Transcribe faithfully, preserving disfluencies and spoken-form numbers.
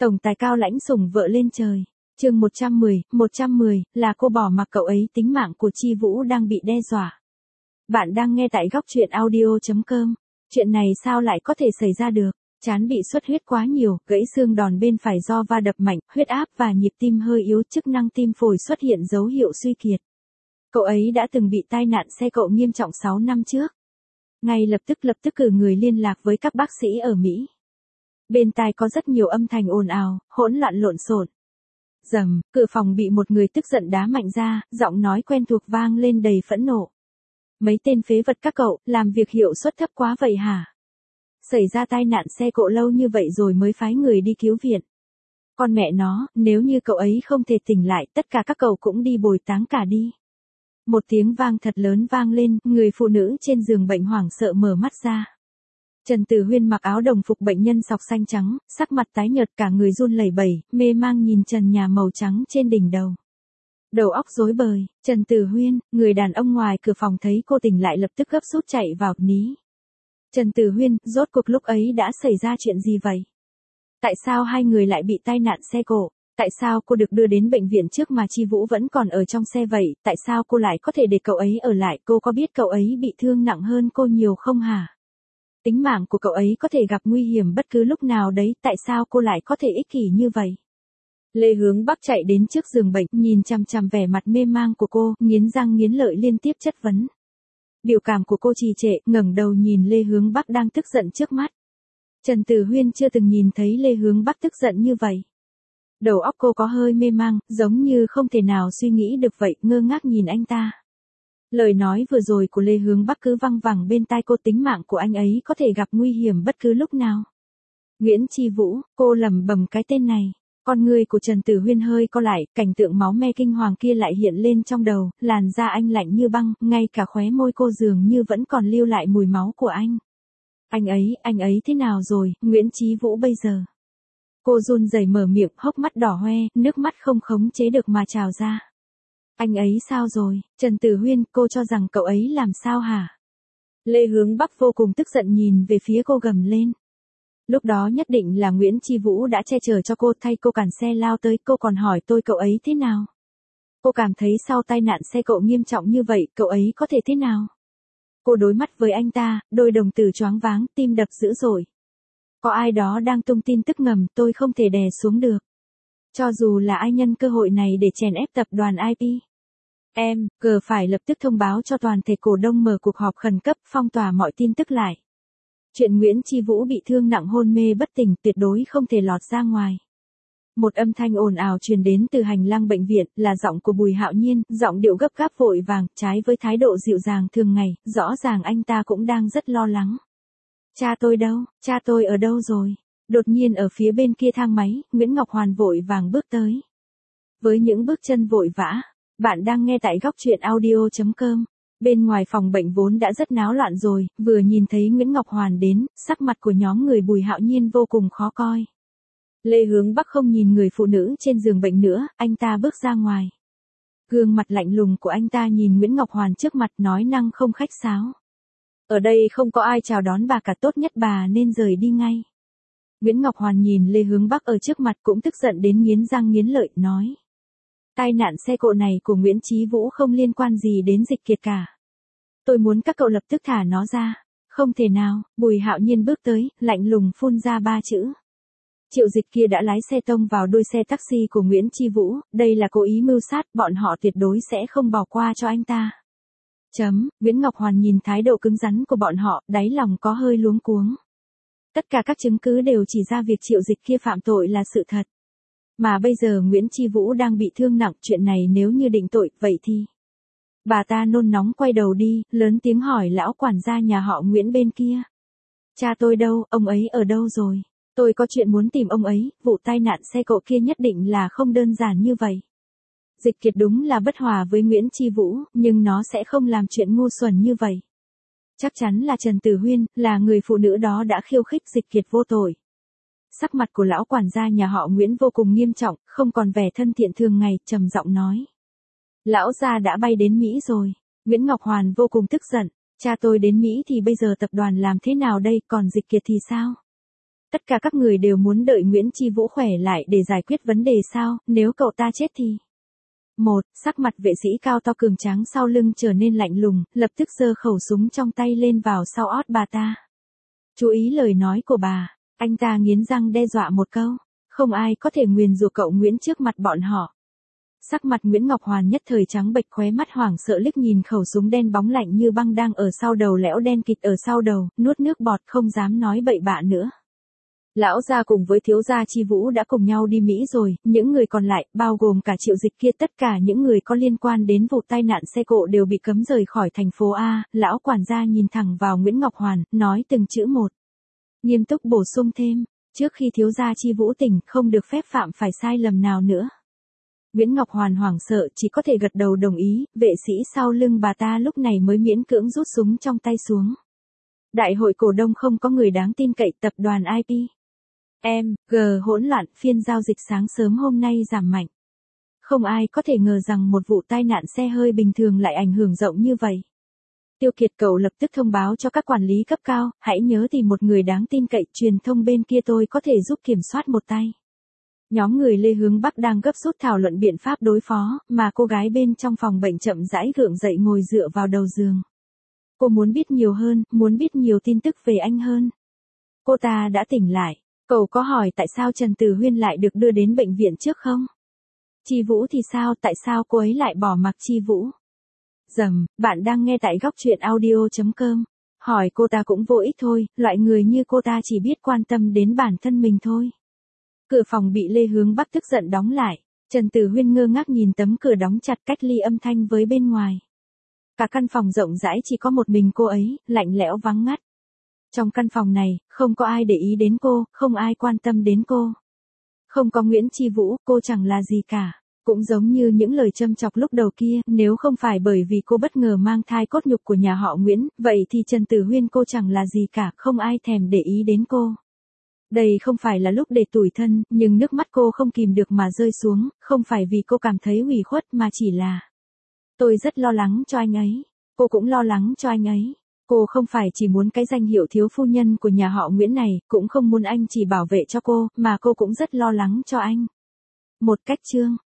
Tổng tài cao lãnh sủng vợ lên trời. Chương một trăm mười, một trăm mười, là cô bỏ mặc cậu ấy, tính mạng của Chi Vũ đang bị đe dọa. Bạn đang nghe tại góc truyện audio chấm com. Chuyện này sao lại có thể xảy ra được? Trán bị xuất huyết quá nhiều, gãy xương đòn bên phải do va đập mạnh, huyết áp và nhịp tim hơi yếu, chức năng tim phổi xuất hiện dấu hiệu suy kiệt. Cậu ấy đã từng bị tai nạn xe cộ nghiêm trọng sáu năm trước. Ngay lập tức lập tức cử người liên lạc với các bác sĩ ở Mỹ. Bên tai có rất nhiều âm thanh ồn ào, hỗn loạn lộn xộn. Rầm, cửa phòng bị một người tức giận đá mạnh ra, giọng nói quen thuộc vang lên đầy phẫn nộ. Mấy tên phế vật các cậu, làm việc hiệu suất thấp quá vậy hả? Xảy ra tai nạn xe cộ lâu như vậy rồi mới phái người đi cứu viện. Con mẹ nó, nếu như cậu ấy không thể tỉnh lại, tất cả các cậu cũng đi bồi táng cả đi. Một tiếng vang thật lớn vang lên, người phụ nữ trên giường bệnh hoảng sợ mở mắt ra. Trần Tử Huyên mặc áo đồng phục bệnh nhân sọc xanh trắng, sắc mặt tái nhợt, cả người run lẩy bẩy, mê mang nhìn trần nhà màu trắng trên đỉnh đầu. Đầu óc rối bời, Trần Tử Huyên, người đàn ông ngoài cửa phòng thấy cô tỉnh lại lập tức gấp rút chạy vào, ní. Trần Tử Huyên, rốt cuộc lúc ấy đã xảy ra chuyện gì vậy? Tại sao hai người lại bị tai nạn xe cộ? Tại sao cô được đưa đến bệnh viện trước mà Chi Vũ vẫn còn ở trong xe vậy? Tại sao cô lại có thể để cậu ấy ở lại? Cô có biết cậu ấy bị thương nặng hơn cô nhiều không hả? Tính mạng của cậu ấy có thể gặp nguy hiểm bất cứ lúc nào đấy, tại sao cô lại có thể ích kỷ như vậy? Lê Hướng Bắc chạy đến trước giường bệnh, nhìn chằm chằm vẻ mặt mê mang của cô, nghiến răng nghiến lợi liên tiếp chất vấn. Biểu cảm của cô trì trệ, ngẩng đầu nhìn Lê Hướng Bắc đang tức giận trước mắt. Trần Tử Huyên chưa từng nhìn thấy Lê Hướng Bắc tức giận như vậy. Đầu óc cô có hơi mê mang, giống như không thể nào suy nghĩ được vậy, ngơ ngác nhìn anh ta. Lời nói vừa rồi của Lê Hướng Bắc cứ văng vẳng bên tai cô, tính mạng của anh ấy có thể gặp nguy hiểm bất cứ lúc nào. Nguyễn Chi Vũ, cô lẩm bẩm cái tên này. Con người của Trần Tử Huyên hơi co lại, cảnh tượng máu me kinh hoàng kia lại hiện lên trong đầu, làn da anh lạnh như băng, ngay cả khóe môi cô dường như vẫn còn lưu lại mùi máu của anh. Anh ấy, anh ấy thế nào rồi, Nguyễn Chí Vũ bây giờ? Cô run rẩy mở miệng, hốc mắt đỏ hoe, nước mắt không khống chế được mà trào ra. Anh ấy sao rồi, Trần Tử Huyên, cô cho rằng cậu ấy làm sao hả? Lê Hướng Bắc vô cùng tức giận nhìn về phía cô gầm lên. Lúc đó nhất định là Nguyễn Chi Vũ đã che chở cho cô, thay cô cản xe lao tới, cô còn hỏi tôi cậu ấy thế nào? Cô cảm thấy sau tai nạn xe cộ nghiêm trọng như vậy, cậu ấy có thể thế nào? Cô đối mắt với anh ta, đôi đồng tử choáng váng, tim đập dữ dội. Có ai đó đang tung tin tức ngầm, tôi không thể đè xuống được. Cho dù là ai nhân cơ hội này để chèn ép tập đoàn i pê. Em, G phải lập tức thông báo cho toàn thể cổ đông mở cuộc họp khẩn cấp, phong tỏa mọi tin tức lại. Chuyện Nguyễn Chi Vũ bị thương nặng hôn mê bất tỉnh tuyệt đối không thể lọt ra ngoài. Một âm thanh ồn ào truyền đến từ hành lang bệnh viện, là giọng của Bùi Hạo Nhiên, giọng điệu gấp gáp vội vàng, trái với thái độ dịu dàng thường ngày, rõ ràng anh ta cũng đang rất lo lắng. Cha tôi đâu, cha tôi ở đâu rồi? Đột nhiên ở phía bên kia thang máy, Nguyễn Ngọc Hoàn vội vàng bước tới. Với những bước chân vội vã, bạn đang nghe tại góc truyện audio chấm com. Bên ngoài phòng bệnh vốn đã rất náo loạn rồi, vừa nhìn thấy Nguyễn Ngọc Hoàn đến, sắc mặt của nhóm người Bùi Hạo Nhiên vô cùng khó coi. Lê Hướng Bắc không nhìn người phụ nữ trên giường bệnh nữa, anh ta bước ra ngoài. Gương mặt lạnh lùng của anh ta nhìn Nguyễn Ngọc Hoàn trước mặt, nói năng không khách sáo. Ở đây không có ai chào đón bà cả, tốt nhất bà nên rời đi ngay. Nguyễn Ngọc Hoàn nhìn Lê Hướng Bắc ở trước mặt cũng tức giận đến nghiến răng nghiến lợi, nói. Tai nạn xe cộ này của Nguyễn Chí Vũ không liên quan gì đến Dịch Kiệt cả. Tôi muốn các cậu lập tức thả nó ra. Không thể nào, Bùi Hạo Nhiên bước tới, lạnh lùng phun ra ba chữ. Triệu Dịch kia đã lái xe tông vào đuôi xe taxi của Nguyễn Chi Vũ, đây là cố ý mưu sát, bọn họ tuyệt đối sẽ không bỏ qua cho anh ta. Chấm, Nguyễn Ngọc Hoàn nhìn thái độ cứng rắn của bọn họ, đáy lòng có hơi luống cuống. Tất cả các chứng cứ đều chỉ ra việc Triệu Dịch kia phạm tội là sự thật. Mà bây giờ Nguyễn Chi Vũ đang bị thương nặng, chuyện này nếu như định tội, vậy thì... Bà ta nôn nóng quay đầu đi, lớn tiếng hỏi lão quản gia nhà họ Nguyễn bên kia. Cha tôi đâu, ông ấy ở đâu rồi? Tôi có chuyện muốn tìm ông ấy, vụ tai nạn xe cộ kia nhất định là không đơn giản như vậy. Dịch Kiệt đúng là bất hòa với Nguyễn Chi Vũ, nhưng nó sẽ không làm chuyện ngu xuẩn như vậy. Chắc chắn là Trần Tử Huyên, là người phụ nữ đó đã khiêu khích Dịch Kiệt vô tội. Sắc mặt của lão quản gia nhà họ Nguyễn vô cùng nghiêm trọng, không còn vẻ thân thiện thường ngày, trầm giọng nói. Lão gia đã bay đến Mỹ rồi. Nguyễn Ngọc Hoàn vô cùng tức giận. Cha tôi đến Mỹ thì bây giờ tập đoàn làm thế nào đây, còn Dịch Kiệt thì sao? Tất cả các người đều muốn đợi Nguyễn Chi Vũ khỏe lại để giải quyết vấn đề sao, nếu cậu ta chết thì... Một, sắc mặt vệ sĩ cao to cường tráng sau lưng trở nên lạnh lùng, lập tức giơ khẩu súng trong tay lên vào sau ót bà ta. Chú ý lời nói của bà, anh ta nghiến răng đe dọa một câu, không ai có thể nguyền rủa cậu Nguyễn trước mặt bọn họ. Sắc mặt Nguyễn Ngọc Hoàn nhất thời trắng bệch, khóe mắt hoảng sợ liếc nhìn khẩu súng đen bóng lạnh như băng đang ở sau đầu, lẽo đen kịt ở sau đầu, nuốt nước bọt không dám nói bậy bạ nữa. Lão gia cùng với thiếu gia Chi Vũ đã cùng nhau đi Mỹ rồi, những người còn lại, bao gồm cả Triệu Dịch kia, tất cả những người có liên quan đến vụ tai nạn xe cộ đều bị cấm rời khỏi thành phố A. Lão quản gia nhìn thẳng vào Nguyễn Ngọc Hoàn, nói từng chữ một. Nghiêm túc bổ sung thêm, trước khi thiếu gia Chi Vũ tỉnh, không được phép phạm phải sai lầm nào nữa. Nguyễn Ngọc Hoàn hoảng sợ chỉ có thể gật đầu đồng ý, vệ sĩ sau lưng bà ta lúc này mới miễn cưỡng rút súng trong tay xuống. Đại hội cổ đông không có người đáng tin cậy, tập đoàn i pê. em giê hỗn loạn, phiên giao dịch sáng sớm hôm nay giảm mạnh. Không ai có thể ngờ rằng một vụ tai nạn xe hơi bình thường lại ảnh hưởng rộng như vậy. Tiêu Kiệt cậu lập tức thông báo cho các quản lý cấp cao, hãy nhớ tìm một người đáng tin cậy, truyền thông bên kia tôi có thể giúp kiểm soát một tay. Nhóm người Lê Hướng Bắc đang gấp rút thảo luận biện pháp đối phó, mà cô gái bên trong phòng bệnh chậm rãi gượng dậy ngồi dựa vào đầu giường. Cô muốn biết nhiều hơn, muốn biết nhiều tin tức về anh hơn. Cô ta đã tỉnh lại. Cậu có hỏi tại sao Trần Tử Huyên lại được đưa đến bệnh viện trước không? Chi Vũ thì sao, tại sao cô ấy lại bỏ mặc Chi Vũ? Dầm, bạn đang nghe tại góc truyện audio chấm com. Hỏi cô ta cũng vô ích thôi, loại người như cô ta chỉ biết quan tâm đến bản thân mình thôi. Cửa phòng bị Lê Hướng Bắc tức giận đóng lại. Trần Tử Huyên ngơ ngác nhìn tấm cửa đóng chặt cách ly âm thanh với bên ngoài. Cả căn phòng rộng rãi chỉ có một mình cô ấy, lạnh lẽo vắng ngắt. Trong căn phòng này, không có ai để ý đến cô, không ai quan tâm đến cô. Không có Nguyễn Chi Vũ, cô chẳng là gì cả. Cũng giống như những lời châm chọc lúc đầu kia, nếu không phải bởi vì cô bất ngờ mang thai cốt nhục của nhà họ Nguyễn, vậy thì Trần Tử Huyên cô chẳng là gì cả, không ai thèm để ý đến cô. Đây không phải là lúc để tủi thân, nhưng nước mắt cô không kìm được mà rơi xuống, không phải vì cô cảm thấy ủy khuất mà chỉ là... Tôi rất lo lắng cho anh ấy. Cô cũng lo lắng cho anh ấy. Cô không phải chỉ muốn cái danh hiệu thiếu phu nhân của nhà họ Nguyễn này, cũng không muốn anh chỉ bảo vệ cho cô, mà cô cũng rất lo lắng cho anh. Một cách chương,